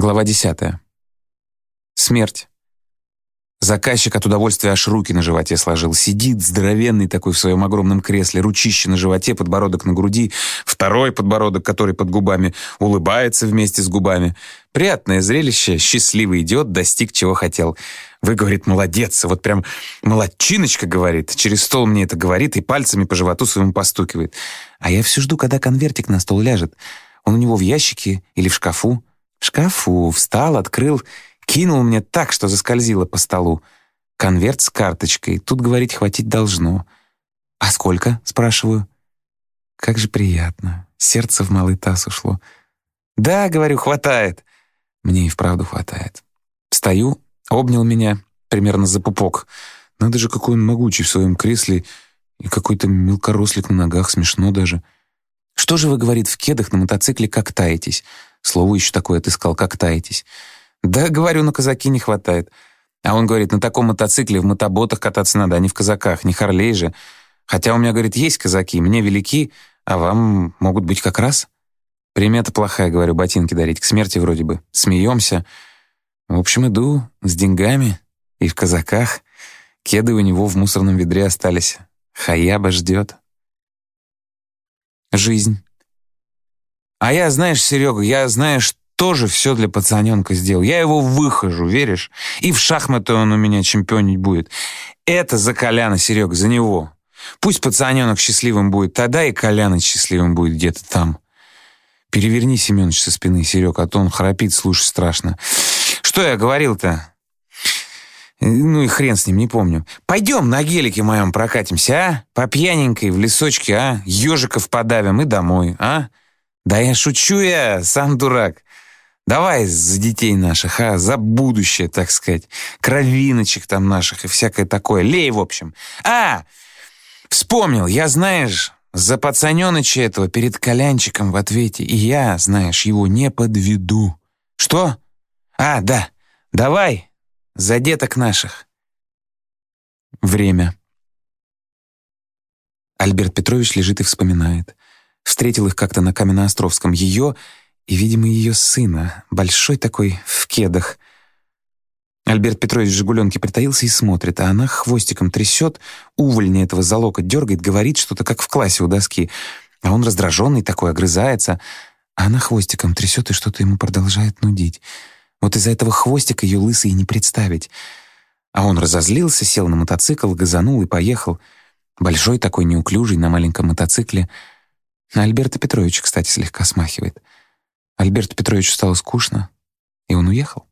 Глава 10. Смерть. Заказчик от удовольствия аж руки на животе сложил. Сидит здоровенный такой в своем огромном кресле, ручище на животе, подбородок на груди, второй подбородок, который под губами, улыбается вместе с губами. Приятное зрелище, счастливый идиот, достиг чего хотел. Вы, говорит, молодец, вот прям молодчиночка, говорит. Через стол мне это говорит и пальцами по животу своему постукивает. А я все жду, когда конвертик на стол ляжет. Он у него в ящике или в шкафу? В шкафу. Встал, открыл, кинул мне так, что заскользило по столу. Конверт с карточкой. Тут, говорить, хватить должно. «А сколько?» — спрашиваю. Как же приятно. Сердце в малый таз ушло. «Да, — говорю, — хватает». Мне и вправду хватает. Встаю, обнял меня примерно за пупок. Надо же, какой он могучий в своем кресле и какой-то мелкорослик на ногах, смешно даже. «Что же вы, — говорит, — в кедах на мотоцикле как таетесь?» Слово еще такое отыскал, как таетесь. «Да, — говорю, — на казаки не хватает». А он говорит, на таком мотоцикле в мотоботах кататься надо, а не в казаках, не Харлей же. Хотя у меня, говорит, есть казаки, мне велики, а вам могут быть как раз. Примета плохая, говорю, ботинки дарить, к смерти вроде бы. Смеемся. В общем, иду с деньгами и в казаках. Кеды у него в мусорном ведре остались. Хаяба ждет. Жизнь. А я, знаешь, Серега, я, знаешь, тоже все для пацаненка сделал. Я его выхожу, веришь? И в шахматы он у меня чемпионить будет. Это за Коляна, Серега, за него. Пусть пацаненок счастливым будет, тогда и Коляныч счастливым будет где-то там. Переверни, Семёныч, со спины, Серег, а то он храпит, слушай, страшно. Что я говорил-то? Ну и хрен с ним, не помню. Пойдем на гелике моем прокатимся, а? По пьяненькой в лесочке, а? Ежиков подавим и домой, а? Да я шучу я, сам дурак. Давай за детей наших, а? За будущее, так сказать. Кровиночек там наших и всякое такое. Лей, в общем. А! Вспомнил, я, знаешь, за пацаненоча этого перед Колянчиком в ответе. И я, знаешь, его не подведу. Что? А, да. Давай за деток наших. Время. Альберт Петрович лежит и вспоминает. Встретил их как-то на Каменноостровском. Ее и, видимо, ее сына. Большой такой, в кедах. Альберт Петрович в «Жигуленке» притаился и смотрит, а она хвостиком трясет, увольня этого за локоть дергает, говорит что-то, как в классе у доски. А он раздраженный такой, огрызается. А она хвостиком трясет и что-то ему продолжает нудить. Вот из-за этого хвостика ее лысый и не представить. А он разозлился, сел на мотоцикл, газанул и поехал. Большой такой, неуклюжий, на маленьком мотоцикле. На Альберта Петровича, кстати, слегка смахивает. Альберту Петровичу стало скучно, и он уехал.